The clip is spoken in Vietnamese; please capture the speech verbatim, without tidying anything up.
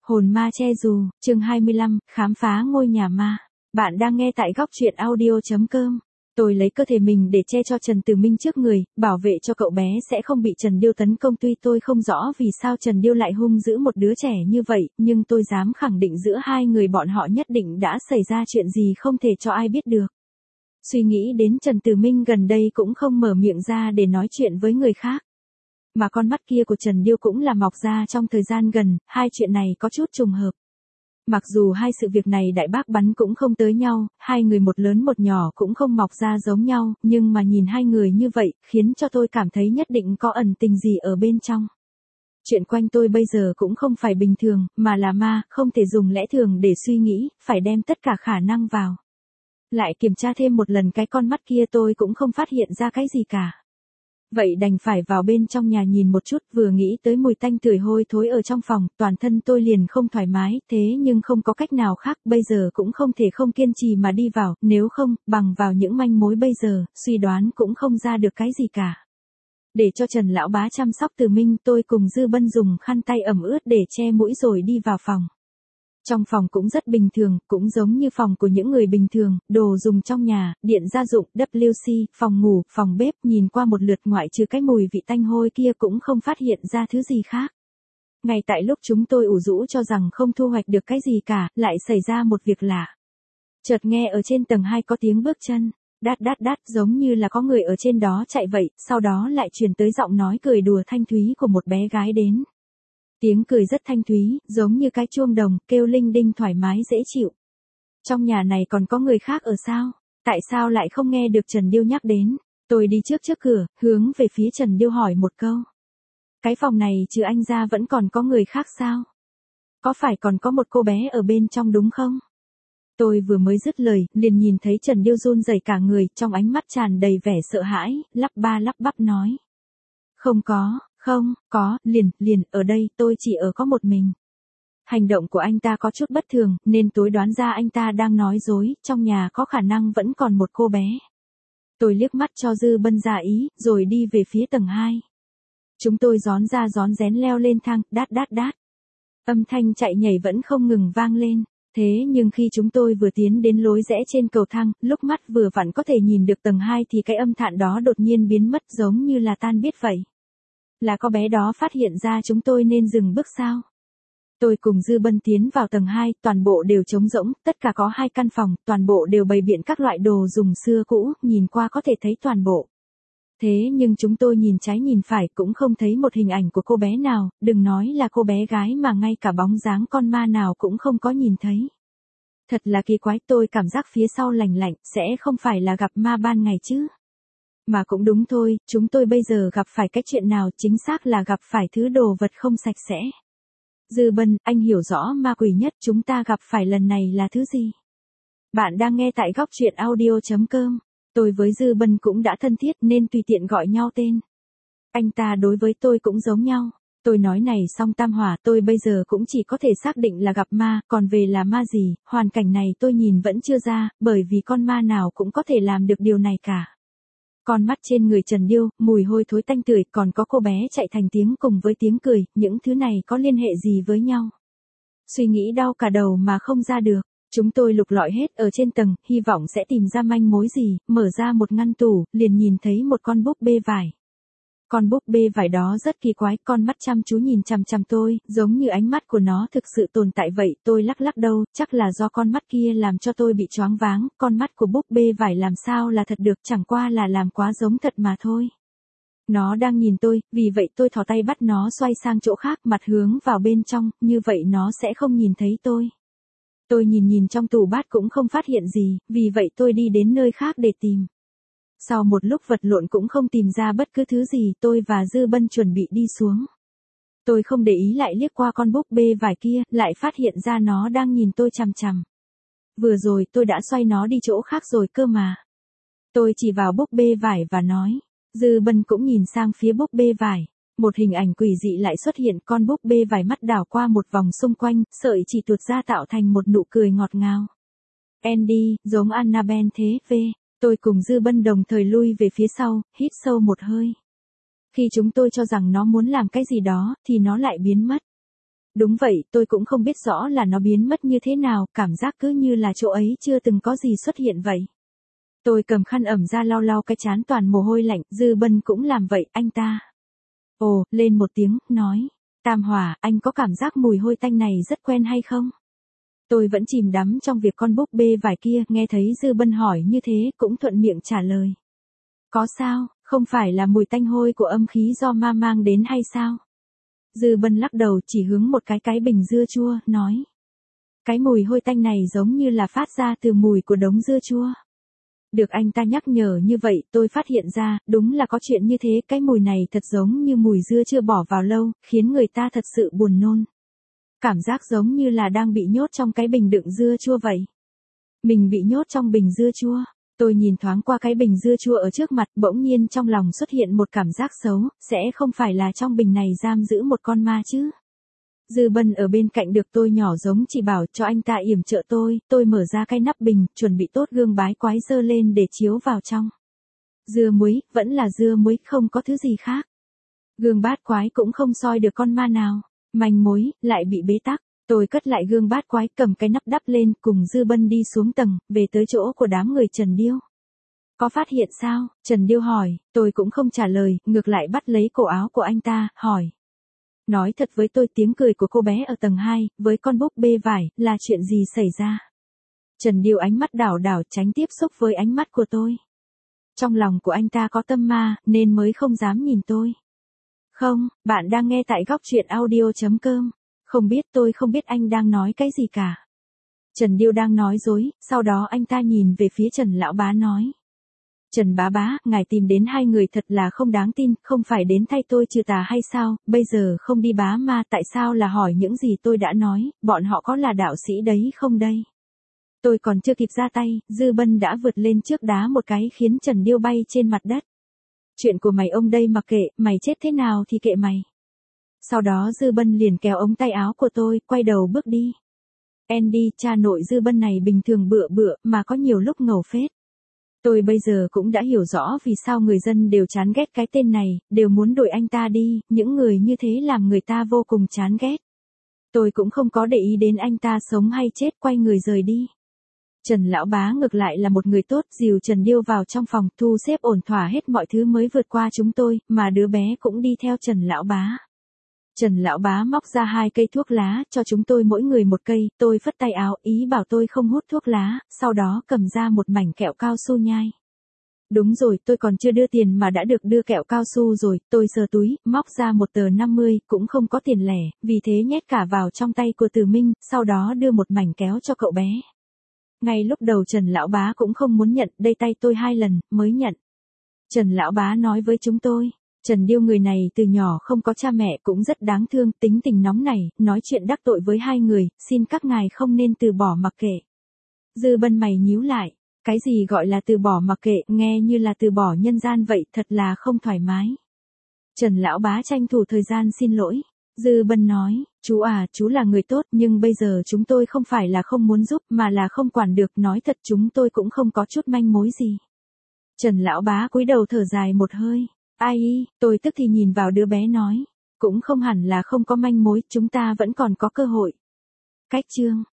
Hồn ma che dù, chương hai mươi lăm, khám phá ngôi nhà ma. Bạn đang nghe tại góc truyện audio chấm com. Tôi lấy cơ thể mình để che cho Trần Tử Minh trước người, bảo vệ cho cậu bé sẽ không bị Trần Điêu tấn công. Tuy tôi không rõ vì sao Trần Điêu lại hung dữ một đứa trẻ như vậy, nhưng tôi dám khẳng định giữa hai người bọn họ nhất định đã xảy ra chuyện gì không thể cho ai biết được. Suy nghĩ đến Trần Tử Minh gần đây cũng không mở miệng ra để nói chuyện với người khác. Mà con mắt kia của Trần Điêu cũng là mọc ra trong thời gian gần, hai chuyện này có chút trùng hợp. Mặc dù hai sự việc này đại bác bắn cũng không tới nhau, hai người một lớn một nhỏ cũng không mọc ra giống nhau, nhưng mà nhìn hai người như vậy, khiến cho tôi cảm thấy nhất định có ẩn tình gì ở bên trong. Chuyện quanh tôi bây giờ cũng không phải bình thường, mà là ma, không thể dùng lẽ thường để suy nghĩ, phải đem tất cả khả năng vào. Lại kiểm tra thêm một lần cái con mắt kia tôi cũng không phát hiện ra cái gì cả. Vậy đành phải vào bên trong nhà nhìn một chút, vừa nghĩ tới mùi tanh tưởi hôi thối ở trong phòng, toàn thân tôi liền không thoải mái, thế nhưng không có cách nào khác, bây giờ cũng không thể không kiên trì mà đi vào, nếu không, bằng vào những manh mối bây giờ, suy đoán cũng không ra được cái gì cả. Để cho Trần lão bá chăm sóc Tử Minh, tôi cùng Dư Bân dùng khăn tay ẩm ướt để che mũi rồi đi vào phòng. Trong phòng cũng rất bình thường, cũng giống như phòng của những người bình thường, đồ dùng trong nhà, điện gia dụng, vê kép xê, phòng ngủ, phòng bếp, nhìn qua một lượt ngoại trừ cái mùi vị tanh hôi kia cũng không phát hiện ra thứ gì khác. Ngay tại lúc chúng tôi ủ rũ cho rằng không thu hoạch được cái gì cả, lại xảy ra một việc lạ. Chợt nghe ở trên tầng hai có tiếng bước chân, đát đát đát giống như là có người ở trên đó chạy vậy, sau đó lại truyền tới giọng nói cười đùa thanh thúy của một bé gái đến. Tiếng cười rất thanh thúy, giống như cái chuông đồng, kêu linh đinh thoải mái dễ chịu. Trong nhà này còn có người khác ở sao? Tại sao lại không nghe được Trần Điêu nhắc đến? Tôi đi trước trước cửa, hướng về phía Trần Điêu hỏi một câu. Cái phòng này trừ anh ra vẫn còn có người khác sao? Có phải còn có một cô bé ở bên trong đúng không? Tôi vừa mới dứt lời, liền nhìn thấy Trần Điêu run rẩy cả người, trong ánh mắt tràn đầy vẻ sợ hãi, lắp ba lắp bắp nói. Không có. Không, có, liền, liền, ở đây, tôi chỉ ở có một mình. Hành động của anh ta có chút bất thường, nên tôi đoán ra anh ta đang nói dối, trong nhà có khả năng vẫn còn một cô bé. Tôi liếc mắt cho Dư Bân ra ý, rồi đi về phía tầng hai. Chúng tôi rón ra rón rén leo lên thang, đát đát đát. Âm thanh chạy nhảy vẫn không ngừng vang lên. Thế nhưng khi chúng tôi vừa tiến đến lối rẽ trên cầu thang, lúc mắt vừa vặn có thể nhìn được tầng hai thì cái âm thản đó đột nhiên biến mất giống như là tan biết vậy. Là có bé đó phát hiện ra chúng tôi nên dừng bước sao? Tôi cùng Dư Bân tiến vào tầng hai, toàn bộ đều trống rỗng, tất cả có hai căn phòng, toàn bộ đều bày biện các loại đồ dùng xưa cũ, nhìn qua có thể thấy toàn bộ. Thế nhưng chúng tôi nhìn trái nhìn phải cũng không thấy một hình ảnh của cô bé nào, đừng nói là cô bé gái mà ngay cả bóng dáng con ma nào cũng không có nhìn thấy. Thật là kỳ quái, tôi cảm giác phía sau lạnh lạnh, sẽ không phải là gặp ma ban ngày chứ? Mà cũng đúng thôi, chúng tôi bây giờ gặp phải cái chuyện nào chính xác là gặp phải thứ đồ vật không sạch sẽ. Dư Bân, anh hiểu rõ ma quỷ nhất chúng ta gặp phải lần này là thứ gì? Bạn đang nghe tại góc truyện audio chấm com. Tôi với Dư Bân cũng đã thân thiết nên tùy tiện gọi nhau tên. Anh ta đối với tôi cũng giống nhau. Tôi nói này xong tam hỏa, tôi bây giờ cũng chỉ có thể xác định là gặp ma, còn về là ma gì, hoàn cảnh này tôi nhìn vẫn chưa ra, bởi vì con ma nào cũng có thể làm được điều này cả. Con mắt trên người Trần Điêu, mùi hôi thối tanh tưởi, còn có cô bé chạy thành tiếng cùng với tiếng cười, những thứ này có liên hệ gì với nhau? Suy nghĩ đau cả đầu mà không ra được. Chúng tôi lục lọi hết ở trên tầng, hy vọng sẽ tìm ra manh mối gì, mở ra một ngăn tủ, liền nhìn thấy một con búp bê vải. Con búp bê vải đó rất kỳ quái, con mắt chăm chú nhìn chằm chằm tôi, giống như ánh mắt của nó thực sự tồn tại vậy, tôi lắc lắc đầu, chắc là do con mắt kia làm cho tôi bị choáng váng, con mắt của búp bê vải làm sao là thật được, chẳng qua là làm quá giống thật mà thôi. Nó đang nhìn tôi, vì vậy tôi thò tay bắt nó xoay sang chỗ khác, mặt hướng vào bên trong, như vậy nó sẽ không nhìn thấy tôi. Tôi nhìn nhìn trong tủ bát cũng không phát hiện gì, vì vậy tôi đi đến nơi khác để tìm. Sau một lúc vật lộn cũng không tìm ra bất cứ thứ gì, tôi và Dư Bân chuẩn bị đi xuống. Tôi không để ý lại liếc qua con búp bê vải kia, lại phát hiện ra nó đang nhìn tôi chằm chằm. Vừa rồi tôi đã xoay nó đi chỗ khác rồi cơ mà. Tôi chỉ vào búp bê vải và nói. Dư Bân cũng nhìn sang phía búp bê vải. Một hình ảnh quỷ dị lại xuất hiện, con búp bê vải mắt đảo qua một vòng xung quanh, sợi chỉ tuột ra tạo thành một nụ cười ngọt ngào. Andy, giống Annabelle thế về. Tôi cùng Dư Bân đồng thời lui về phía sau, hít sâu một hơi. Khi chúng tôi cho rằng nó muốn làm cái gì đó, thì nó lại biến mất. Đúng vậy, tôi cũng không biết rõ là nó biến mất như thế nào, cảm giác cứ như là chỗ ấy chưa từng có gì xuất hiện vậy. Tôi cầm khăn ẩm ra lau lau cái trán toàn mồ hôi lạnh, Dư Bân cũng làm vậy, anh ta. Ồ, lên một tiếng, nói. Tam Hòa, anh có cảm giác mùi hôi tanh này rất quen hay không? Tôi vẫn chìm đắm trong việc con búp bê vải kia, nghe thấy Dư Bân hỏi như thế, cũng thuận miệng trả lời. Có sao, không phải là mùi tanh hôi của âm khí do ma mang đến hay sao? Dư Bân lắc đầu chỉ hướng một cái cái bình dưa chua, nói. Cái mùi hôi tanh này giống như là phát ra từ mùi của đống dưa chua. Được anh ta nhắc nhở như vậy, tôi phát hiện ra, đúng là có chuyện như thế, cái mùi này thật giống như mùi dưa chưa bỏ vào lâu, khiến người ta thật sự buồn nôn. Cảm giác giống như là đang bị nhốt trong cái bình đựng dưa chua vậy. Mình bị nhốt trong bình dưa chua. Tôi nhìn thoáng qua cái bình dưa chua ở trước mặt, bỗng nhiên trong lòng xuất hiện một cảm giác xấu, sẽ không phải là trong bình này giam giữ một con ma chứ. Dư Bân ở bên cạnh được tôi nhỏ giống chỉ bảo cho anh ta yểm trợ tôi, tôi mở ra cái nắp bình, chuẩn bị tốt gương bái quái dơ lên để chiếu vào trong. Dưa muối, vẫn là dưa muối, không có thứ gì khác. Gương bát quái cũng không soi được con ma nào, manh mối, lại bị bế tắc. Tôi cất lại gương bát quái, cầm cái nắp đắp lên, cùng Dư Bân đi xuống tầng, về tới chỗ của đám người Trần Điêu. Có phát hiện sao? Trần Điêu hỏi, tôi cũng không trả lời, ngược lại bắt lấy cổ áo của anh ta, hỏi. Nói thật với tôi, tiếng cười của cô bé ở tầng hai, với con búp bê vải, là chuyện gì xảy ra? Trần Điêu ánh mắt đảo đảo tránh tiếp xúc với ánh mắt của tôi. Trong lòng của anh ta có tâm ma, nên mới không dám nhìn tôi. Không, bạn đang nghe tại góc truyện audio chấm com. Không biết, tôi không biết anh đang nói cái gì cả. Trần Điêu đang nói dối, sau đó anh ta nhìn về phía Trần Lão Bá nói. Trần bá bá, ngài tìm đến hai người thật là không đáng tin, không phải đến thay tôi trừ tà hay sao, bây giờ không đi bá ma, tại sao là hỏi những gì tôi đã nói, bọn họ có là đạo sĩ đấy không đây? Tôi còn chưa kịp ra tay, Dư Bân đã vượt lên trước đá một cái khiến Trần Điêu bay trên mặt đất. Chuyện của mày ông đây mặc kệ, mày chết thế nào thì kệ mày. Sau đó Dư Bân liền kéo ống tay áo của tôi, quay đầu bước đi. Andy, cha nội Dư Bân này bình thường bựa bựa, mà có nhiều lúc ngầu phết. Tôi bây giờ cũng đã hiểu rõ vì sao người dân đều chán ghét cái tên này, đều muốn đuổi anh ta đi, những người như thế làm người ta vô cùng chán ghét. Tôi cũng không có để ý đến anh ta sống hay chết, quay người rời đi. Trần Lão Bá ngược lại là một người tốt, dìu Trần Điêu vào trong phòng, thu xếp ổn thỏa hết mọi thứ mới vượt qua chúng tôi, mà đứa bé cũng đi theo Trần Lão Bá. Trần Lão Bá móc ra hai cây thuốc lá, cho chúng tôi mỗi người một cây, tôi phất tay áo, ý bảo tôi không hút thuốc lá, sau đó cầm ra một mảnh kẹo cao su nhai. Đúng rồi, tôi còn chưa đưa tiền mà đã được đưa kẹo cao su rồi, tôi sờ túi, móc ra một tờ năm mươi, cũng không có tiền lẻ, vì thế nhét cả vào trong tay của Từ Minh, sau đó đưa một mảnh kéo cho cậu bé. Ngay lúc đầu Trần Lão Bá cũng không muốn nhận, đây tay tôi hai lần, mới nhận. Trần Lão Bá nói với chúng tôi. Trần Điêu người này từ nhỏ không có cha mẹ cũng rất đáng thương, tính tình nóng nảy, nói chuyện đắc tội với hai người, xin các ngài không nên từ bỏ mặc kệ. Dư Bân mày nhíu lại, cái gì gọi là từ bỏ mặc kệ, nghe như là từ bỏ nhân gian vậy, thật là không thoải mái. Trần Lão Bá tranh thủ thời gian xin lỗi. Dư Bân nói, chú à, chú là người tốt, nhưng bây giờ chúng tôi không phải là không muốn giúp, mà là không quản được, nói thật chúng tôi cũng không có chút manh mối gì. Trần Lão Bá cúi đầu thở dài một hơi. Ai y, tôi tức thì nhìn vào đứa bé nói. Cũng không hẳn là không có manh mối, chúng ta vẫn còn có cơ hội. Cách chương.